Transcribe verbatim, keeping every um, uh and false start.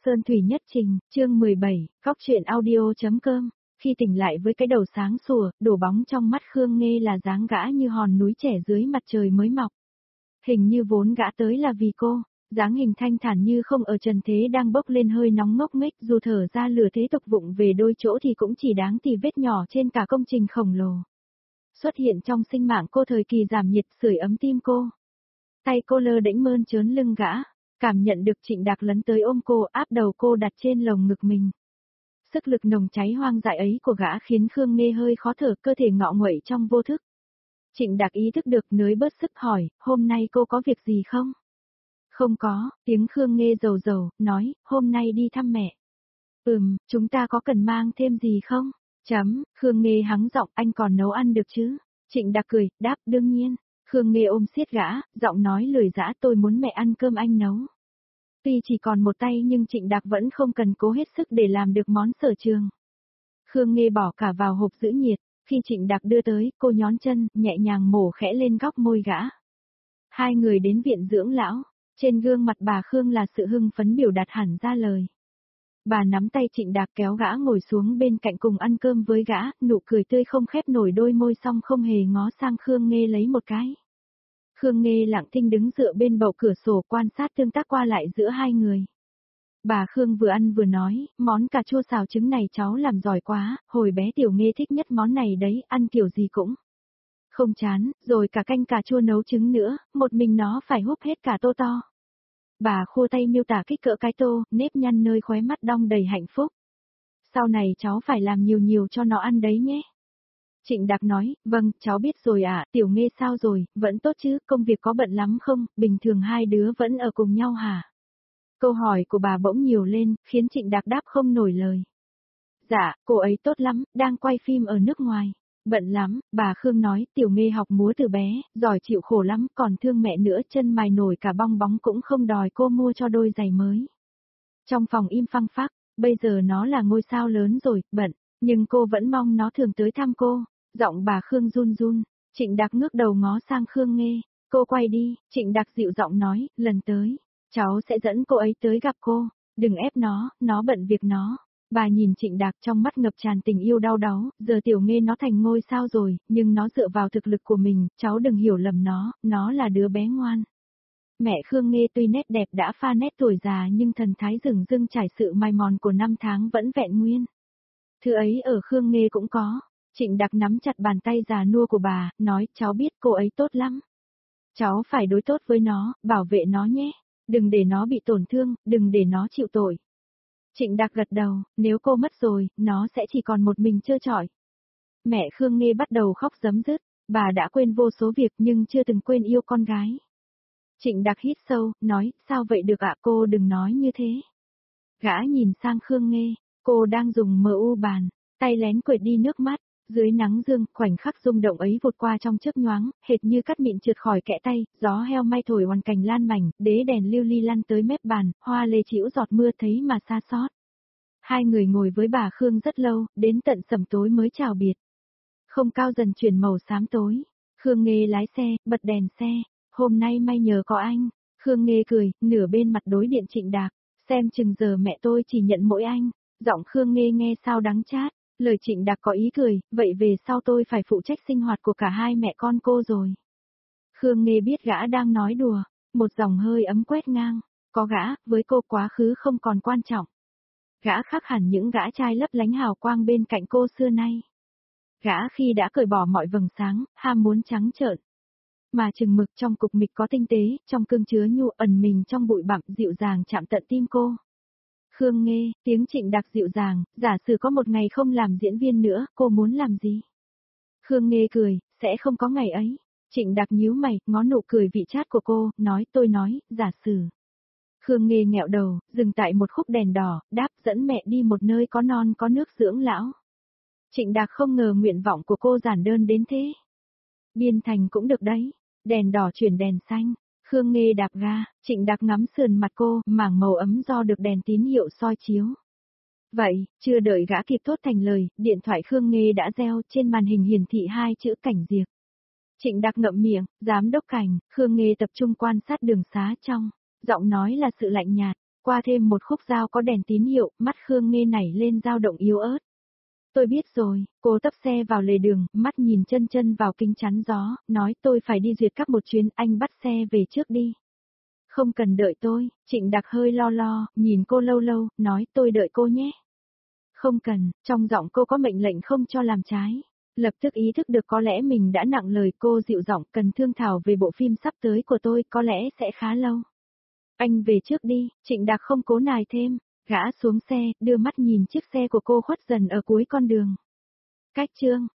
Sơn Thủy Nhất Trình, chương mười bảy, Cóc truyện audio.com. Khi tỉnh lại với cái đầu sáng sủa, đổ bóng trong mắt Khương Nghê là dáng gã như hòn núi trẻ dưới mặt trời mới mọc. Hình như vốn gã tới là vì cô, dáng hình thanh thản như không ở trần thế đang bốc lên hơi nóng ngốc nghếch, dù thở ra lửa thế tục vụng về đôi chỗ thì cũng chỉ đáng tì vết nhỏ trên cả công trình khổng lồ. Xuất hiện trong sinh mạng cô thời kỳ giảm nhiệt sưởi ấm tim cô. Tay cô lơ đễnh mơn trớn lưng gã, cảm nhận được Trịnh Đạc lấn tới ôm cô, áp đầu cô đặt trên lồng ngực mình. Sức lực nồng cháy hoang dại ấy của gã khiến Khương Nghê hơi khó thở, cơ thể ngọ nguậy trong vô thức. Trịnh Đạc ý thức được nới bớt sức hỏi, hôm nay cô có việc gì không? Không có, tiếng Khương Nghê rầu rầu, nói, hôm nay đi thăm mẹ. Ừm, chúng ta có cần mang thêm gì không? Chấm, Khương Nghê hắng giọng, anh còn nấu ăn được chứ? Trịnh Đạc cười, đáp đương nhiên. Khương Nghê ôm siết gã, giọng nói lười dã, tôi muốn mẹ ăn cơm anh nấu. Tuy chỉ còn một tay nhưng Trịnh Đạc vẫn không cần cố hết sức để làm được món sở trường. Khương Nghê bỏ cả vào hộp giữ nhiệt, khi Trịnh Đạc đưa tới, cô nhón chân, nhẹ nhàng mổ khẽ lên góc môi gã. Hai người đến viện dưỡng lão, trên gương mặt bà Khương là sự hưng phấn biểu đạt hẳn ra lời. Bà nắm tay Trịnh Đạc kéo gã ngồi xuống bên cạnh cùng ăn cơm với gã, nụ cười tươi không khép nổi đôi môi xong không hề ngó sang Khương Nghê lấy một cái. Khương Nghê lặng thinh đứng dựa bên bậu cửa sổ quan sát tương tác qua lại giữa hai người. Bà Khương vừa ăn vừa nói, món cà chua xào trứng này cháu làm giỏi quá, hồi bé Tiểu Nghê thích nhất món này đấy, ăn kiểu gì cũng không chán, rồi cả canh cà chua nấu trứng nữa, một mình nó phải húp hết cả tô to. Bà khua tay miêu tả kích cỡ cái tô, nếp nhăn nơi khóe mắt đong đầy hạnh phúc. Sau này cháu phải làm nhiều nhiều cho nó ăn đấy nhé. Trịnh Đạc nói, vâng, cháu biết rồi ạ, à, Tiểu Nghê sao rồi, vẫn tốt chứ, công việc có bận lắm không, bình thường hai đứa vẫn ở cùng nhau hả? Câu hỏi của bà bỗng nhiều lên, khiến Trịnh Đạc đáp không nổi lời. Dạ, cô ấy tốt lắm, đang quay phim ở nước ngoài. Bận lắm, bà Khương nói, Tiểu Nghê học múa từ bé, giỏi chịu khổ lắm, còn thương mẹ nữa, chân mài nổi cả bong bóng cũng không đòi cô mua cho đôi giày mới. Trong phòng im phăng phắc, bây giờ nó là ngôi sao lớn rồi, bận, nhưng cô vẫn mong nó thường tới thăm cô. Giọng bà Khương run run, Trịnh Đạc ngước đầu ngó sang Khương Nghê, cô quay đi, Trịnh Đạc dịu giọng nói, lần tới, cháu sẽ dẫn cô ấy tới gặp cô, đừng ép nó, nó bận việc nó. Bà nhìn Trịnh Đạc trong mắt ngập tràn tình yêu đau đáu, giờ Tiểu Nghê nó thành ngôi sao rồi, nhưng nó dựa vào thực lực của mình, cháu đừng hiểu lầm nó, nó là đứa bé ngoan. Mẹ Khương Nghê tuy nét đẹp đã pha nét tuổi già nhưng thần thái rừng rưng trải sự mài mòn của năm tháng vẫn vẹn nguyên. Thứ ấy ở Khương Nghê cũng có. Trịnh Đạc nắm chặt bàn tay già nua của bà, nói, cháu biết cô ấy tốt lắm. Cháu phải đối tốt với nó, bảo vệ nó nhé. Đừng để nó bị tổn thương, đừng để nó chịu tội. Trịnh Đạc gật đầu, nếu cô mất rồi, nó sẽ chỉ còn một mình trơ trọi. Mẹ Khương Nghê bắt đầu khóc rấm rứt, bà đã quên vô số việc nhưng chưa từng quên yêu con gái. Trịnh Đạc hít sâu, nói, sao vậy được ạ, cô đừng nói như thế. Gã nhìn sang Khương Nghê, cô đang dùng em u bàn, tay lén quệt đi nước mắt. Dưới nắng dương, khoảnh khắc rung động ấy vụt qua trong chớp nhoáng, hệt như cắt mịn trượt khỏi kẽ tay, gió heo may thổi hoàn cành lan mảnh, đế đèn lưu ly lăn tới mép bàn, hoa lê chĩu giọt mưa thấy mà xa xót. Hai người ngồi với bà Khương rất lâu, đến tận sẩm tối mới chào biệt. Không cao dần chuyển màu xám tối. Khương Nghê lái xe, bật đèn xe. Hôm nay may nhờ có anh. Khương Nghê cười, nửa bên mặt đối điện Trịnh Đạc. Xem chừng giờ mẹ tôi chỉ nhận mỗi anh. Giọng Khương Nghê nghe sao đắng chát. Lời Trịnh Đạc có ý cười, vậy về sau tôi phải phụ trách sinh hoạt của cả hai mẹ con cô rồi. Khương Nghê biết gã đang nói đùa, một dòng hơi ấm quét ngang, có gã, với cô quá khứ không còn quan trọng. Gã khác hẳn những gã trai lấp lánh hào quang bên cạnh cô xưa nay. Gã khi đã cởi bỏ mọi vầng sáng, ham muốn trắng trợn. Mà chừng mực trong cục mịch có tinh tế, trong cương chứa nhu ẩn mình trong bụi bặm dịu dàng chạm tận tim cô. Khương Nghê, tiếng Trịnh Đạc dịu dàng, giả sử có một ngày không làm diễn viên nữa, cô muốn làm gì? Khương Nghê cười, sẽ không có ngày ấy. Trịnh Đạc nhíu mày, ngó nụ cười vị chát của cô, nói tôi nói, giả sử. Khương Nghê nghẹo đầu, dừng tại một khúc đèn đỏ, đáp dẫn mẹ đi một nơi có non có nước dưỡng lão. Trịnh Đạc không ngờ nguyện vọng của cô giản đơn đến thế. Biên thành cũng được đấy, đèn đỏ chuyển đèn xanh. Khương Nghê đạp ga, Trịnh Đạc ngắm sườn mặt cô, mảng màu ấm do được đèn tín hiệu soi chiếu. Vậy, chưa đợi gã kịp thốt thành lời, điện thoại Khương Nghê đã reo, trên màn hình hiển thị hai chữ Cảnh Diệp. Trịnh Đạc ngậm miệng, giám đốc Cảnh, Khương Nghê tập trung quan sát đường xá trong, giọng nói là sự lạnh nhạt, qua thêm một khúc dao có đèn tín hiệu, mắt Khương Nghê nảy lên dao động yếu ớt. Tôi biết rồi, cô tấp xe vào lề đường, mắt nhìn chân chân vào kính chắn gió, nói tôi phải đi duyệt các một chuyến, anh bắt xe về trước đi. Không cần đợi tôi, Trịnh Đạc hơi lo lo, nhìn cô lâu lâu, nói tôi đợi cô nhé. Không cần, trong giọng cô có mệnh lệnh không cho làm trái. Lập tức ý thức được có lẽ mình đã nặng lời, cô dịu giọng, cần thương thảo về bộ phim sắp tới của tôi, có lẽ sẽ khá lâu. Anh về trước đi, Trịnh Đạc không cố nài thêm, gã xuống xe, đưa mắt nhìn chiếc xe của cô khuất dần ở cuối con đường. Cách chương